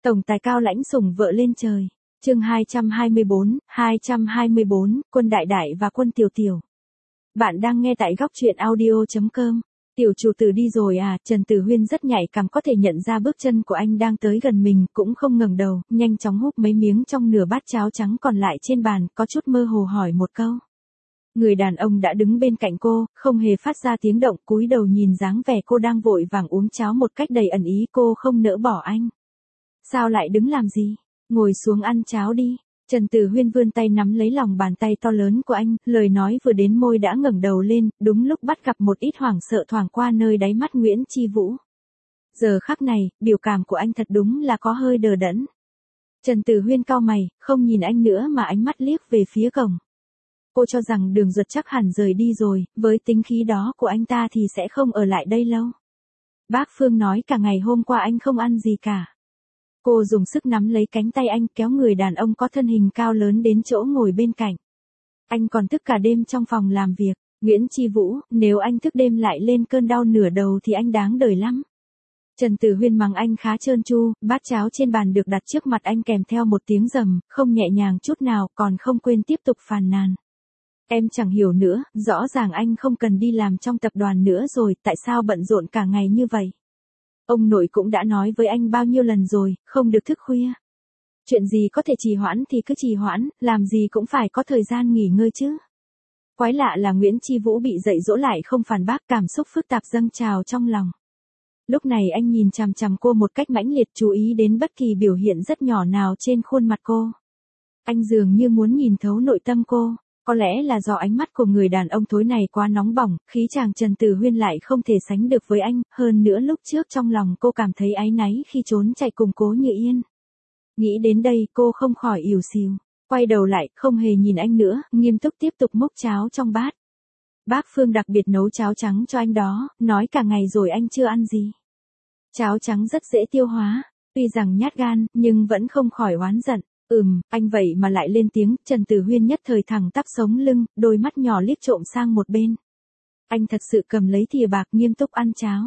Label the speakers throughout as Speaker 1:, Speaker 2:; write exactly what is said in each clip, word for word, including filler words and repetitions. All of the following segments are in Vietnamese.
Speaker 1: Tổng tài cao lãnh sủng vợ lên trời. Chương hai trăm hai mươi bốn, hai trăm hai mươi bốn, Quân Đại Đại và Quân Tiểu Tiểu. Bạn đang nghe tại góc truyện audio chấm com. Tiểu chủ tử đi rồi à? Trần Tử Huyên rất nhạy cảm có thể nhận ra bước chân của anh đang tới gần mình, cũng không ngẩng đầu, nhanh chóng húp mấy miếng trong nửa bát cháo trắng còn lại trên bàn, có chút mơ hồ hỏi một câu. Người đàn ông đã đứng bên cạnh cô, không hề phát ra tiếng động, cúi đầu nhìn dáng vẻ cô đang vội vàng uống cháo một cách đầy ẩn ý. Cô không nỡ bỏ anh. Sao lại đứng làm gì? Ngồi xuống ăn cháo đi. Trần Tử Huyên vươn tay nắm lấy lòng bàn tay to lớn của anh, lời nói vừa đến môi đã ngẩng đầu lên, đúng lúc bắt gặp một ít hoảng sợ thoảng qua nơi đáy mắt Nguyễn Chi Vũ. Giờ khắc này, biểu cảm của anh thật đúng là có hơi đờ đẫn. Trần Tử Huyên cau mày, không nhìn anh nữa mà ánh mắt liếc về phía cổng. Cô cho rằng Đường Duật chắc hẳn rời đi rồi, với tính khí đó của anh ta thì sẽ không ở lại đây lâu. Bác Phương nói cả ngày hôm qua anh không ăn gì cả. Cô dùng sức nắm lấy cánh tay anh, kéo người đàn ông có thân hình cao lớn đến chỗ ngồi bên cạnh. Anh còn thức cả đêm trong phòng làm việc. Nguyễn Chi Vũ, nếu anh thức đêm lại lên cơn đau nửa đầu thì anh đáng đời lắm. Trần Tử Huyên mắng anh khá trơn tru, bát cháo trên bàn được đặt trước mặt anh kèm theo một tiếng rầm, không nhẹ nhàng chút nào, còn không quên tiếp tục phàn nàn. Em chẳng hiểu nữa, rõ ràng anh không cần đi làm trong tập đoàn nữa rồi, tại sao bận rộn cả ngày như vậy? Ông nội cũng đã nói với anh bao nhiêu lần rồi, không được thức khuya. Chuyện gì có thể trì hoãn thì cứ trì hoãn, làm gì cũng phải có thời gian nghỉ ngơi chứ. Quái lạ là Nguyễn Chi Vũ bị dạy dỗ lại không phản bác, cảm xúc phức tạp dâng trào trong lòng. Lúc này anh nhìn chằm chằm cô một cách mãnh liệt, chú ý đến bất kỳ biểu hiện rất nhỏ nào trên khuôn mặt cô. Anh dường như muốn nhìn thấu nội tâm cô. Có lẽ là do ánh mắt của người đàn ông thối này quá nóng bỏng, khí chàng Trần Tử Huyên lại không thể sánh được với anh, hơn nữa lúc trước trong lòng cô cảm thấy áy náy khi trốn chạy cùng Cố Như Yên. Nghĩ đến đây cô không khỏi ỉu xìu, quay đầu lại, không hề nhìn anh nữa, nghiêm túc tiếp tục múc cháo trong bát. Bác Phương đặc biệt nấu cháo trắng cho anh đó, nói cả ngày rồi anh chưa ăn gì. Cháo trắng rất dễ tiêu hóa, tuy rằng nhát gan, nhưng vẫn không khỏi oán giận. Ừm, anh vậy mà lại lên tiếng. Trần Tử Huyên nhất thời thẳng tắp sống lưng, đôi mắt nhỏ liếc trộm sang một bên. Anh thật sự cầm lấy thìa bạc nghiêm túc ăn cháo.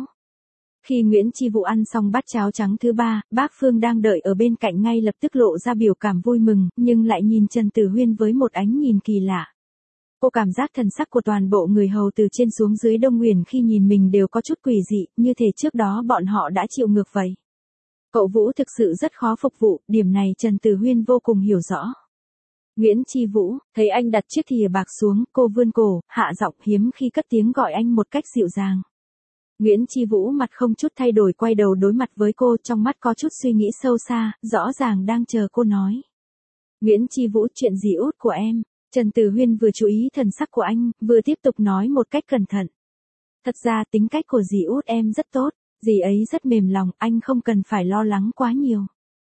Speaker 1: Khi Nguyễn Chi Vũ ăn xong bát cháo trắng thứ ba, bác Phương đang đợi ở bên cạnh ngay lập tức lộ ra biểu cảm vui mừng, nhưng lại nhìn Trần Tử Huyên với một ánh nhìn kỳ lạ. Cô cảm giác thần sắc của toàn bộ người hầu từ trên xuống dưới Đông Nguyền khi nhìn mình đều có chút quỷ dị, như thể trước đó bọn họ đã chịu ngược vậy. Cậu Vũ thực sự rất khó phục vụ, điểm này Trần Tử Huyên vô cùng hiểu rõ. Nguyễn Chi Vũ, thấy anh đặt chiếc thìa bạc xuống, cô vươn cổ, hạ giọng hiếm khi cất tiếng gọi anh một cách dịu dàng. Nguyễn Chi Vũ mặt không chút thay đổi quay đầu đối mặt với cô, trong mắt có chút suy nghĩ sâu xa, rõ ràng đang chờ cô nói. Nguyễn Chi Vũ, chuyện gì út của em? Trần Tử Huyên vừa chú ý thần sắc của anh, vừa tiếp tục nói một cách cẩn thận. Thật ra tính cách của dì út em rất tốt. Dì ấy rất mềm lòng, anh không cần phải lo lắng quá nhiều.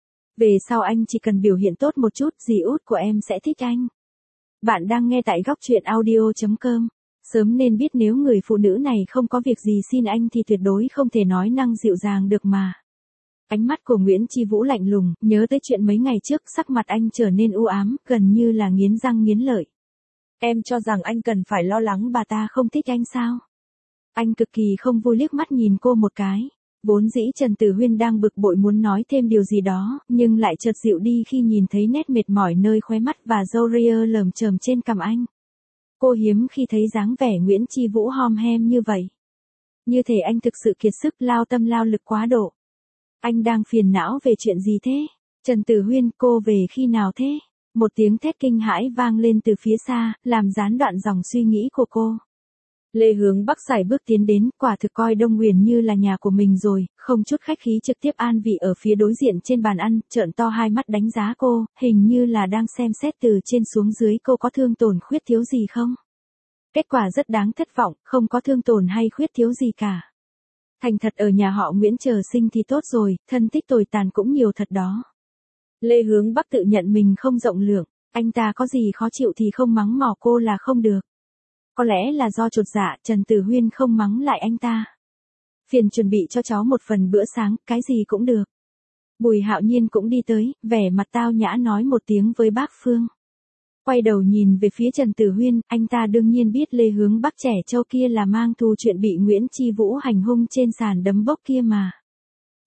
Speaker 1: Về sau anh chỉ cần biểu hiện tốt một chút, dì út của em sẽ thích anh. Bạn đang nghe tại góc truyện audio chấm com. Sớm nên biết nếu người phụ nữ này không có việc gì xin anh thì tuyệt đối không thể nói năng dịu dàng được mà. Ánh mắt của Nguyễn Chi Vũ lạnh lùng, nhớ tới chuyện mấy ngày trước, sắc mặt anh trở nên u ám, gần như là nghiến răng nghiến lợi. Em cho rằng anh cần phải lo lắng bà ta không thích anh sao? Anh cực kỳ không vui liếc mắt nhìn cô một cái. Vốn dĩ Trần Tử Huyên đang bực bội muốn nói thêm điều gì đó, nhưng lại chợt dịu đi khi nhìn thấy nét mệt mỏi nơi khóe mắt và râu ria lởm chởm trên cằm anh. Cô hiếm khi thấy dáng vẻ Nguyễn Chi Vũ hom hem như vậy. Như thể anh thực sự kiệt sức, lao tâm lao lực quá độ. Anh đang phiền não về chuyện gì thế? Trần Tử Huyên, cô về khi nào thế? Một tiếng thét kinh hãi vang lên từ phía xa, làm gián đoạn dòng suy nghĩ của cô. Lê Hướng Bắc sải bước tiến đến, quả thực coi Đông Nguyền như là nhà của mình rồi, không chút khách khí trực tiếp an vị ở phía đối diện trên bàn ăn, trợn to hai mắt đánh giá cô, hình như là đang xem xét từ trên xuống dưới cô có thương tổn khuyết thiếu gì không. Kết quả rất đáng thất vọng, không có thương tổn hay khuyết thiếu gì cả. Thành thật ở nhà họ Nguyễn chờ sinh thì tốt rồi, thân thích tồi tàn cũng nhiều thật đó. Lê Hướng Bắc tự nhận mình không rộng lượng, anh ta có gì khó chịu thì không mắng mỏ cô là không được. Có lẽ là do chột dạ, Trần Tử Huyên không mắng lại anh ta. Phiền chuẩn bị cho cháu một phần bữa sáng, cái gì cũng được. Bùi Hạo Nhiên cũng đi tới, vẻ mặt tao nhã nói một tiếng với bác Phương. Quay đầu nhìn về phía Trần Tử Huyên, anh ta đương nhiên biết Lê Hướng Bắc trẻ trâu kia là mang thù chuyện bị Nguyễn Chi Vũ hành hung trên sàn đấm bốc kia mà.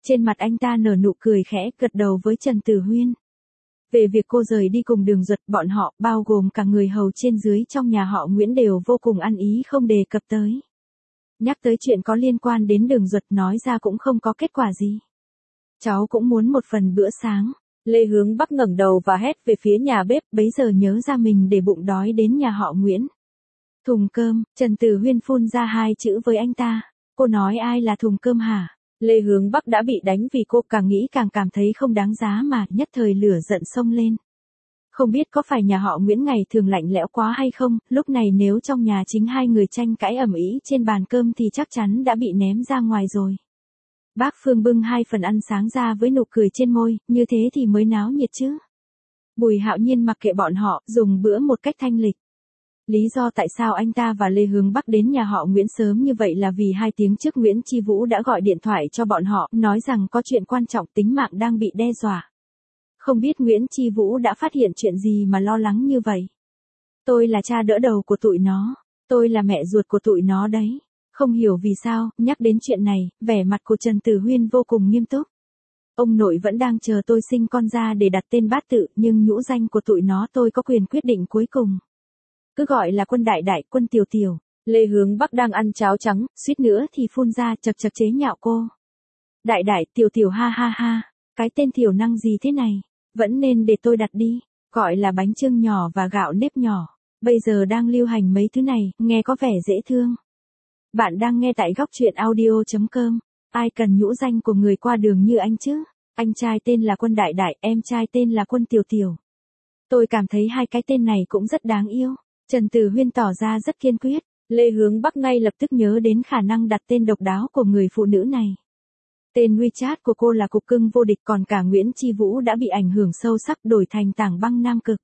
Speaker 1: Trên mặt anh ta nở nụ cười khẽ, gật đầu với Trần Tử Huyên. Về việc cô rời đi cùng Đường Duật, bọn họ, bao gồm cả người hầu trên dưới trong nhà họ Nguyễn đều vô cùng ăn ý không đề cập tới. Nhắc tới chuyện có liên quan đến Đường Duật nói ra cũng không có kết quả gì. Cháu cũng muốn một phần bữa sáng. Lê Hướng Bắc ngẩng đầu và hét về phía nhà bếp, bấy giờ nhớ ra mình để bụng đói đến nhà họ Nguyễn. Thùng cơm, Trần Tử Huyên phun ra hai chữ với anh ta. Cô nói ai là thùng cơm hả? Lê Hướng Bắc đã bị đánh vì cô càng nghĩ càng cảm thấy không đáng giá mà nhất thời lửa giận xông lên. Không biết có phải nhà họ Nguyễn ngày thường lạnh lẽo quá hay không, lúc này nếu trong nhà chính hai người tranh cãi ầm ĩ trên bàn cơm thì chắc chắn đã bị ném ra ngoài rồi. Bác Phương bưng hai phần ăn sáng ra với nụ cười trên môi, như thế thì mới náo nhiệt chứ. Bùi Hạo Nhiên mặc kệ bọn họ, dùng bữa một cách thanh lịch. Lý do tại sao anh ta và Lê Hướng Bắc đến nhà họ Nguyễn sớm như vậy là vì hai tiếng trước Nguyễn Chi Vũ đã gọi điện thoại cho bọn họ, nói rằng có chuyện quan trọng, tính mạng đang bị đe dọa. Không biết Nguyễn Chi Vũ đã phát hiện chuyện gì mà lo lắng như vậy. Tôi là cha đỡ đầu của tụi nó, tôi là mẹ ruột của tụi nó đấy. Không hiểu vì sao, nhắc đến chuyện này, vẻ mặt của Trần Tử Huyên vô cùng nghiêm túc. Ông nội vẫn đang chờ tôi sinh con ra để đặt tên bát tự, nhưng nhũ danh của tụi nó tôi có quyền quyết định cuối cùng. Cứ gọi là Quân đại đại, Quân tiểu tiểu. Lê Hướng Bắc đang ăn cháo trắng, suýt nữa thì phun ra, chật chật chế nhạo cô. Đại đại, tiểu tiểu ha ha ha, cái tên thiểu năng gì thế này, vẫn nên để tôi đặt đi, gọi là bánh chưng nhỏ và gạo nếp nhỏ. Bây giờ đang lưu hành mấy thứ này, nghe có vẻ dễ thương. Bạn đang nghe tại góc truyện audio chấm com. Ai cần nhũ danh của người qua đường như anh chứ? Anh trai tên là Quân đại đại, em trai tên là Quân tiểu tiểu. Tôi cảm thấy hai cái tên này cũng rất đáng yêu. Trần Tử Huyên tỏ ra rất kiên quyết. Lê Hướng Bắc ngay lập tức nhớ đến khả năng đặt tên độc đáo của người phụ nữ này. Tên WeChat của cô là Cục Cưng Vô Địch, còn cả Nguyễn Chi Vũ đã bị ảnh hưởng sâu sắc đổi thành Tảng Băng Nam Cực.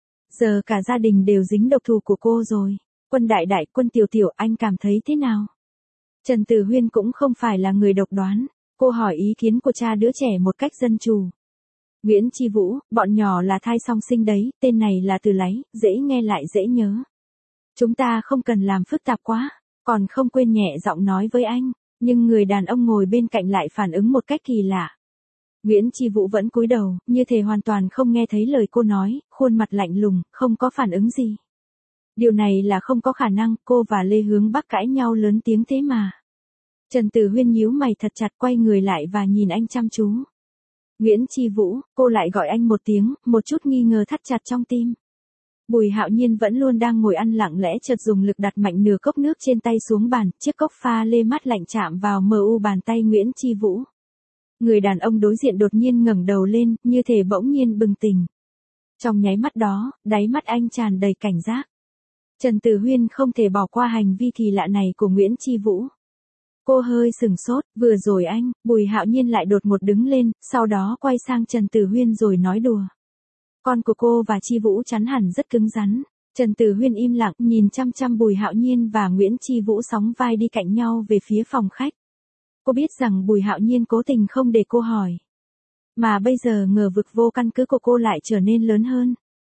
Speaker 1: Giờ cả gia đình đều dính độc thù của cô rồi. Quân đại đại, Quân tiểu tiểu, anh cảm thấy thế nào? Trần Tử Huyên cũng không phải là người độc đoán. Cô hỏi ý kiến của cha đứa trẻ một cách dân chủ. Nguyễn Chi Vũ, bọn nhỏ là thai song sinh đấy, tên này là từ láy, dễ nghe lại dễ nhớ. Chúng ta không cần làm phức tạp quá, còn không quên nhẹ giọng nói với anh, nhưng người đàn ông ngồi bên cạnh lại phản ứng một cách kỳ lạ. Nguyễn Chi Vũ vẫn cúi đầu, như thể hoàn toàn không nghe thấy lời cô nói, khuôn mặt lạnh lùng, không có phản ứng gì. Điều này là không có khả năng, cô và Lê Hướng Bắc cãi nhau lớn tiếng thế mà. Trần Tử Huyên nhíu mày thật chặt, quay người lại và nhìn anh chăm chú. Nguyễn Chi Vũ, cô lại gọi anh một tiếng, một chút nghi ngờ thắt chặt trong tim. Bùi Hạo Nhiên vẫn luôn đang ngồi ăn lặng lẽ chợt dùng lực đặt mạnh nửa cốc nước trên tay xuống bàn, chiếc cốc pha lê mát lạnh chạm vào mờ u bàn tay Nguyễn Chi Vũ. Người đàn ông đối diện đột nhiên ngẩng đầu lên, như thể bỗng nhiên bừng tỉnh. Trong nháy mắt đó, đáy mắt anh tràn đầy cảnh giác. Trần Tử Huyên không thể bỏ qua hành vi kỳ lạ này của Nguyễn Chi Vũ. Cô hơi sừng sốt, vừa rồi anh, Bùi Hạo Nhiên lại đột ngột đứng lên, sau đó quay sang Trần Tử Huyên rồi nói đùa. Con của cô và Chi Vũ chắn hẳn rất cứng rắn. Trần Tử Huyên im lặng, nhìn chăm chăm Bùi Hạo Nhiên và Nguyễn Chi Vũ sóng vai đi cạnh nhau về phía phòng khách. Cô biết rằng Bùi Hạo Nhiên cố tình không để cô hỏi. Mà bây giờ ngờ vực vô căn cứ của cô lại trở nên lớn hơn.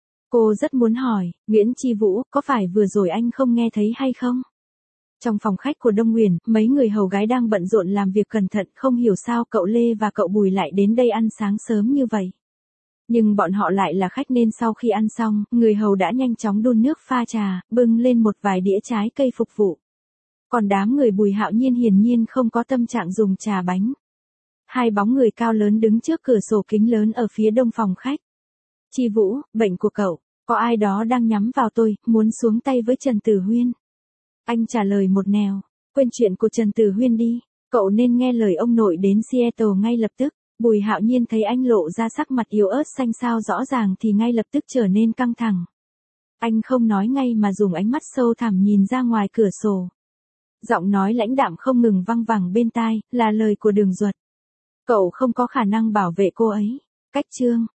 Speaker 1: Cô rất muốn hỏi, Nguyễn Chi Vũ, có phải vừa rồi anh không nghe thấy hay không? Trong phòng khách của Đông Nguyền, mấy người hầu gái đang bận rộn làm việc cẩn thận, không hiểu sao cậu Lê và cậu Bùi lại đến đây ăn sáng sớm như vậy. Nhưng bọn họ lại là khách nên sau khi ăn xong, người hầu đã nhanh chóng đun nước pha trà, bưng lên một vài đĩa trái cây phục vụ. Còn đám người Bùi Hạo Nhiên hiển nhiên không có tâm trạng dùng trà bánh. Hai bóng người cao lớn đứng trước cửa sổ kính lớn ở phía đông phòng khách. Chi Vũ, bệnh của cậu, có ai đó đang nhắm vào tôi, muốn xuống tay với Trần Tử Huyên. Anh trả lời một nẻo, quên chuyện của Trần Tử Huyên đi, cậu nên nghe lời ông nội đến Seattle ngay lập tức. Bùi Hạo Nhiên thấy anh lộ ra sắc mặt yếu ớt xanh xao rõ ràng thì ngay lập tức trở nên căng thẳng. Anh không nói ngay mà dùng ánh mắt sâu thẳm nhìn ra ngoài cửa sổ. Giọng nói lãnh đạm không ngừng văng vẳng bên tai, là lời của Đường Duật. Cậu không có khả năng bảo vệ cô ấy. Cách chương,